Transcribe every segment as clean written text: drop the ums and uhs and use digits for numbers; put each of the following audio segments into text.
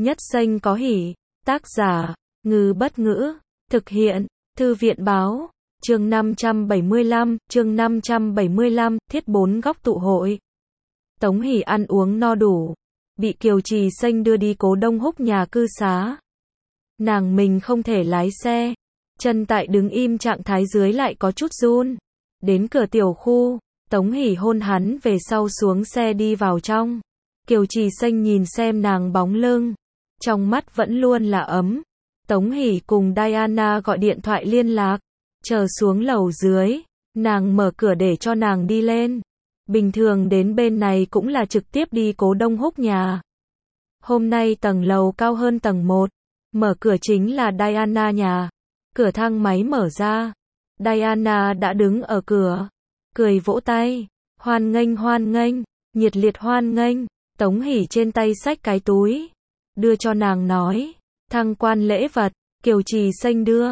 Nhất xanh có hỉ. Tác giả, Ngư Bất Ngữ. Thực hiện, Thư viện Báo. Chương 575, thiết 4 góc tụ hội. Tống Hỷ ăn uống no đủ, bị Kiều Trì Xanh đưa đi Cố Đông Húc nhà cư xá. Nàng mình không thể lái xe, chân tại đứng im trạng thái dưới lại có chút run. Đến cửa tiểu khu, Tống Hỷ hôn hắn về sau xuống xe đi vào trong. Kiều Trì Xanh nhìn xem nàng bóng lưng, trong mắt vẫn luôn là ấm. Tống Hỷ cùng Diana gọi điện thoại liên lạc, chờ xuống lầu dưới, nàng mở cửa để cho nàng đi lên. Bình thường đến bên này cũng là trực tiếp đi Cố Đông Húc nhà. Hôm nay tầng lầu cao hơn tầng 1, mở cửa chính là Diana nhà. Cửa thang máy mở ra, Diana đã đứng ở cửa, cười vỗ tay, hoan nghênh, nhiệt liệt hoan nghênh. Tống Hỷ trên tay xách cái túi, đưa cho nàng nói, thăng quan lễ vật. Kiều Trì Xanh đưa,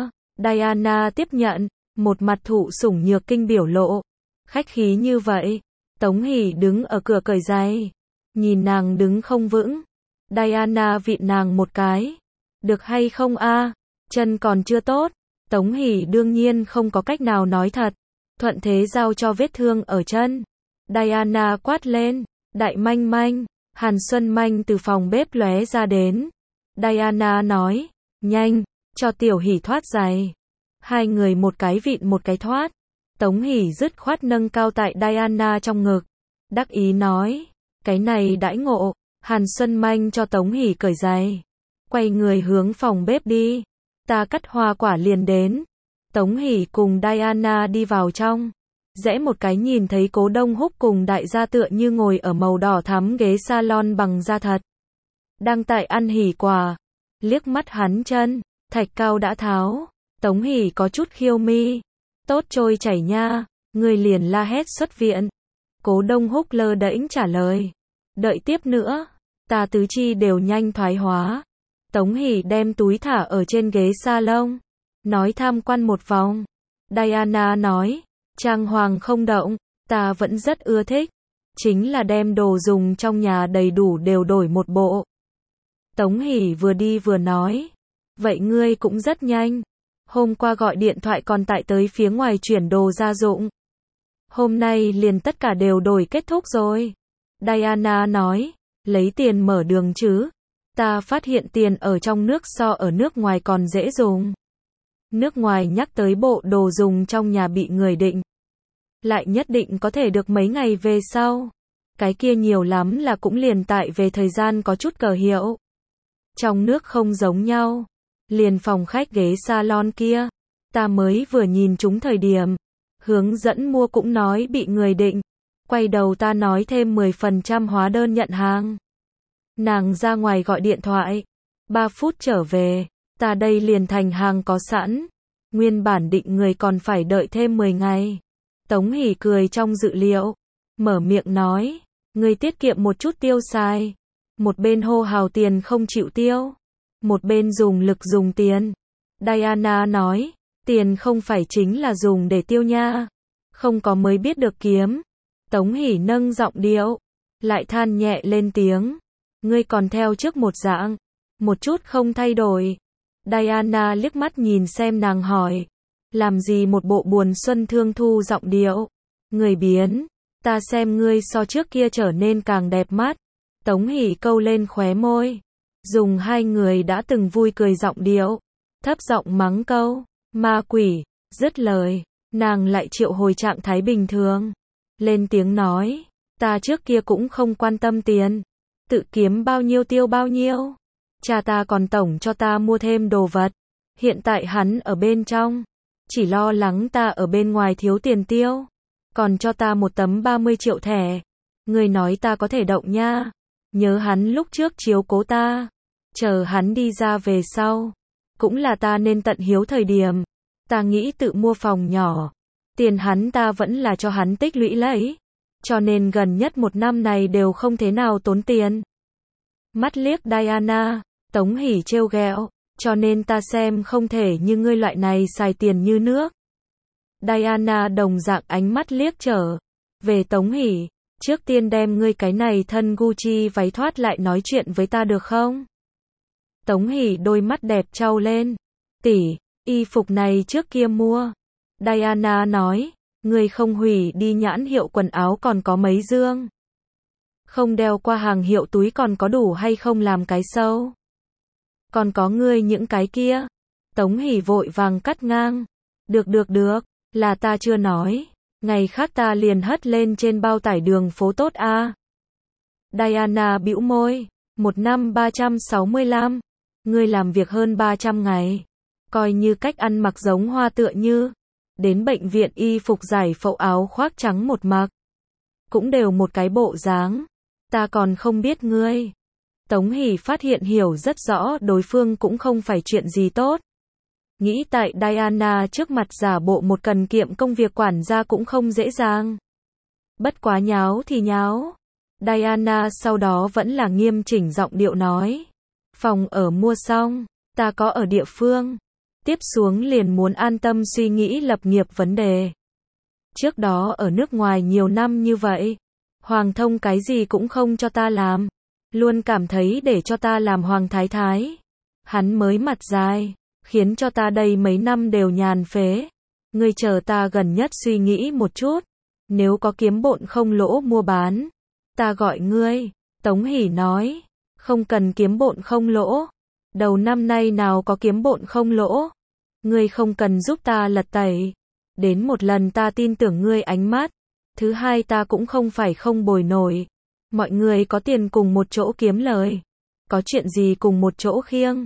Diana tiếp nhận, một mặt thụ sủng nhược kinh biểu lộ. Khách khí như vậy. Tống Hỷ đứng ở cửa cởi giày, nhìn nàng đứng không vững. Diana vịn nàng một cái. Được hay không a? Chân còn chưa tốt. Tống Hỷ đương nhiên không có cách nào nói thật, thuận thế giao cho vết thương ở chân. Diana quát lên, Đại Manh Manh. Hàn Xuân Manh từ phòng bếp lóe ra đến. Diana nói, nhanh, cho Tiểu Hỷ thoát giày. Hai người một cái vịn một cái thoát. Tống Hỷ dứt khoát nâng cao tại Diana trong ngực, đắc ý nói, cái này đãi ngộ. Hàn Xuân Manh cho Tống Hỷ cởi giày, quay người hướng phòng bếp đi. Ta cắt hoa quả liền đến. Tống Hỷ cùng Diana đi vào trong, rẽ một cái nhìn thấy Cố Đông Húc cùng đại gia tựa như ngồi ở màu đỏ thắm ghế salon bằng da thật, đang tại ăn hỉ quả. Liếc mắt hắn chân, thạch cao đã tháo. Tống Hỷ có chút khiêu mi. Tốt trôi chảy nha, người liền la hét xuất viện. Cố Đông Húc lơ đễnh trả lời, đợi tiếp nữa, ta tứ chi đều nhanh thoái hóa. Tống Hỷ đem túi thả ở trên ghế salon, nói tham quan một vòng. Diana nói, trang hoàng không động, ta vẫn rất ưa thích, chính là đem đồ dùng trong nhà đầy đủ đều đổi một bộ. Tống Hỷ vừa đi vừa nói, vậy ngươi cũng rất nhanh. Hôm qua gọi điện thoại còn tại tới phía ngoài chuyển đồ gia dụng. Hôm nay liền tất cả đều đổi kết thúc rồi. Diana nói, lấy tiền mở đường chứ. Ta phát hiện tiền ở trong nước so ở nước ngoài còn dễ dùng. Nước ngoài nhắc tới bộ đồ dùng trong nhà bị người định, lại nhất định có thể được mấy ngày về sau. Cái kia nhiều lắm là cũng liền tại về thời gian có chút cờ hiệu. Trong nước không giống nhau. Liền phòng khách ghế salon kia, ta mới vừa nhìn chúng thời điểm, hướng dẫn mua cũng nói bị người định. Quay đầu ta nói thêm 10% hóa đơn nhận hàng. Nàng ra ngoài gọi điện thoại, 3 phút trở về, ta đây liền thành hàng có sẵn. Nguyên bản định người còn phải đợi thêm 10 ngày. Tống Hỷ cười trong dự liệu, mở miệng nói, ngươi tiết kiệm một chút tiêu xài. Một bên hô hào tiền không chịu tiêu, một bên dùng lực dùng tiền. Diana nói, tiền không phải chính là dùng để tiêu nha, không có mới biết được kiếm. Tống Hỷ nâng giọng điệu, lại than nhẹ lên tiếng, ngươi còn theo trước một dạng, một chút không thay đổi. Diana liếc mắt nhìn xem nàng hỏi, làm gì một bộ buồn xuân thương thu giọng điệu. Người biến, ta xem ngươi so trước kia trở nên càng đẹp mắt. Tống Hỷ câu lên khóe môi, dùng hai người đã từng vui cười giọng điệu, thấp giọng mắng câu, ma quỷ. Dứt lời, nàng lại triệu hồi trạng thái bình thường, lên tiếng nói, ta trước kia cũng không quan tâm tiền, tự kiếm bao nhiêu tiêu bao nhiêu. Cha ta còn tổng cho ta mua thêm đồ vật, hiện tại hắn ở bên trong, chỉ lo lắng ta ở bên ngoài thiếu tiền tiêu, còn cho ta một tấm 30 triệu thẻ. Người nói ta có thể động nha. Nhớ hắn lúc trước chiếu cố ta, chờ hắn đi ra về sau, cũng là ta nên tận hiếu thời điểm. Ta nghĩ tự mua phòng nhỏ, tiền hắn ta vẫn là cho hắn tích lũy lấy, cho nên gần nhất một năm này đều không thế nào tốn tiền. Mắt liếc Diana, Tống Hỷ trêu ghẹo, cho nên ta xem không thể như ngươi loại này xài tiền như nước. Diana đồng dạng ánh mắt liếc trở về Tống Hỷ, trước tiên đem ngươi cái này thân Gucci váy thoát lại nói chuyện với ta được không? Tống Hỷ đôi mắt đẹp trao lên. Tỷ, y phục này trước kia mua. Diana nói, người không hủy đi nhãn hiệu quần áo còn có mấy dương. Không đeo qua hàng hiệu túi còn có đủ hay không làm cái sâu. Còn có ngươi những cái kia. Tống Hỷ vội vàng cắt ngang. Được, là ta chưa nói. Ngày khác ta liền hất lên trên bao tải đường phố tốt a. Diana bĩu môi. Một năm 365. Ngươi làm việc hơn 300 ngày. Coi như cách ăn mặc giống Hoa tựa như. Đến bệnh viện y phục giải phẫu áo khoác trắng một mặc. Cũng đều một cái bộ dáng. Ta còn không biết ngươi. Tống Hỷ phát hiện hiểu rất rõ đối phương cũng không phải chuyện gì tốt. Nghĩ tại Diana trước mặt giả bộ một cần kiệm công việc quản gia cũng không dễ dàng. Bất quá nháo thì nháo. Diana sau đó vẫn là nghiêm chỉnh giọng điệu nói. Phòng ở mua xong, ta có ở địa phương. Tiếp xuống liền muốn an tâm suy nghĩ lập nghiệp vấn đề. Trước đó ở nước ngoài nhiều năm như vậy, Hoàng thông cái gì cũng không cho ta làm. Luôn cảm thấy để cho ta làm Hoàng thái thái. Hắn mới mặt dài, khiến cho ta đây mấy năm đều nhàn phế. Ngươi chờ ta gần nhất suy nghĩ một chút. Nếu có kiếm bộn không lỗ mua bán, ta gọi ngươi. Tống Hỷ nói, không cần kiếm bộn không lỗ. Đầu năm nay nào có kiếm bộn không lỗ. Ngươi không cần giúp ta lật tẩy. Đến một lần ta tin tưởng ngươi ánh mắt. Thứ hai ta cũng không phải không bồi nổi. Mọi người có tiền cùng một chỗ kiếm lời. Có chuyện gì cùng một chỗ khiêng.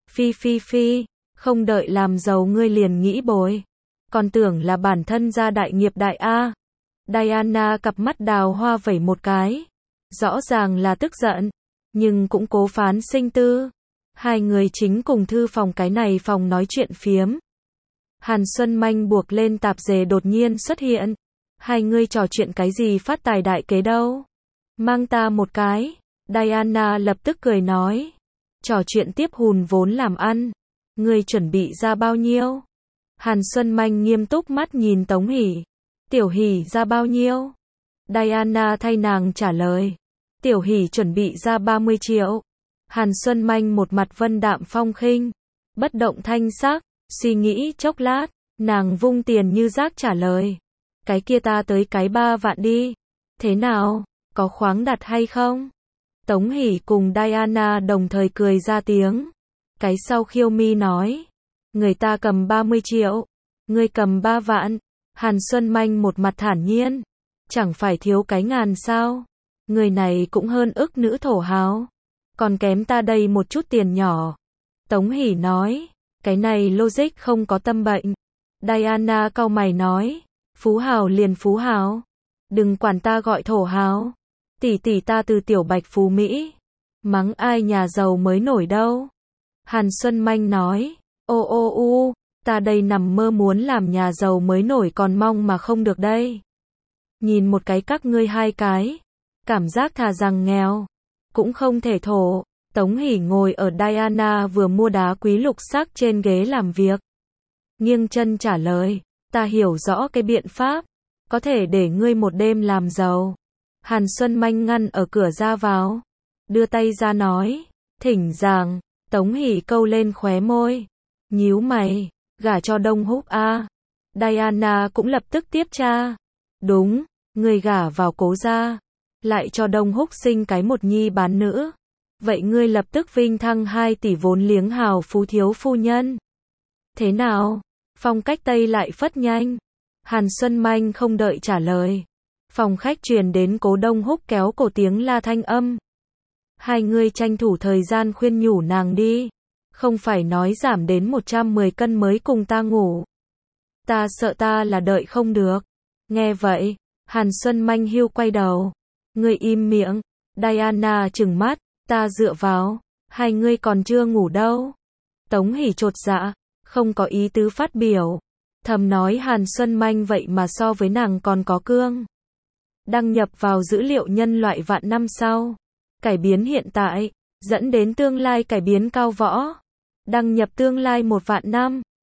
Phi, không đợi làm giàu ngươi liền nghĩ bồi. Còn tưởng là bản thân ra đại nghiệp đại A. Diana cặp mắt đào hoa vẩy một cái. Rõ ràng là tức giận, nhưng cũng cố phán sinh tư. Hai người chính cùng thư phòng cái này phòng nói chuyện phiếm. Hàn Xuân Manh buộc lên tạp dề đột nhiên xuất hiện. Hai người trò chuyện cái gì phát tài đại kế đâu. Mang ta một cái. Diana lập tức cười nói. Trò chuyện tiếp hùn vốn làm ăn. Ngươi chuẩn bị ra bao nhiêu? Hàn Xuân Manh nghiêm túc mắt nhìn Tống Hỷ. Tiểu Hỷ ra bao nhiêu? Diana thay nàng trả lời. Tiểu Hỷ chuẩn bị ra 30 triệu. Hàn Xuân Manh một mặt vân đạm phong khinh. Bất động thanh sắc. Suy nghĩ chốc lát. Nàng vung tiền như rác trả lời. Cái kia ta tới cái 3 vạn đi. Thế nào? Có khoáng đặt hay không? Tống Hỷ cùng Diana đồng thời cười ra tiếng. Cái sau khiêu mi nói. Người ta cầm 30 triệu. Ngươi cầm 3 vạn. Hàn Xuân Manh một mặt thản nhiên. Chẳng phải thiếu cái ngàn sao. Người này cũng hơn ức nữ thổ hào. Còn kém ta đây một chút tiền nhỏ. Tống Hỷ nói. Cái này logic không có tâm bệnh. Diana cau mày nói. Phú hào liền phú hào. Đừng quản ta gọi thổ hào. Tỷ ta từ tiểu bạch phú Mỹ. Mắng ai nhà giàu mới nổi đâu. Hàn Xuân Manh nói. Ta đây nằm mơ muốn làm nhà giàu mới nổi còn mong mà không được đây. Nhìn một cái các ngươi hai cái. Cảm giác thà rằng nghèo. Cũng không thể thổ. Tống Hỷ ngồi ở Diana vừa mua đá quý lục sắc trên ghế làm việc. Nghiêng chân trả lời. Ta hiểu rõ cái biện pháp. Có thể để ngươi một đêm làm giàu. Hàn Xuân Manh ngăn ở cửa ra vào. Đưa tay ra nói. Thỉnh giảng. Tống Hỷ câu lên khóe môi. Nhíu mày. Gả cho Đông Húc a. Diana cũng lập tức tiếp tra. Đúng. Ngươi gả vào Cố gia. Lại cho Đông Húc sinh cái một nhi bán nữ. Vậy ngươi lập tức vinh thăng 2 tỷ vốn liếng hào phú thiếu phu nhân. Thế nào? Phong cách Tây lại phất nhanh. Hàn Xuân Manh không đợi trả lời. Phòng khách truyền đến Cố Đông Húc kéo cổ tiếng la thanh âm. Hai người tranh thủ thời gian khuyên nhủ nàng đi. Không phải nói giảm đến 110 cân mới cùng ta ngủ. Ta sợ ta là đợi không được. Nghe vậy, Hàn Xuân Manh hiu quay đầu. Ngươi im miệng. Diana trừng mắt. Ta dựa vào. Hai ngươi còn chưa ngủ đâu. Tống Hỷ chột dạ. Không có ý tứ phát biểu. Thầm nói Hàn Xuân Manh vậy mà so với nàng còn có cương. Đăng nhập vào dữ liệu nhân loại vạn năm sau. Cải biến hiện tại. Dẫn đến tương lai cải biến cao võ. Đăng nhập tương lai 1 vạn năm.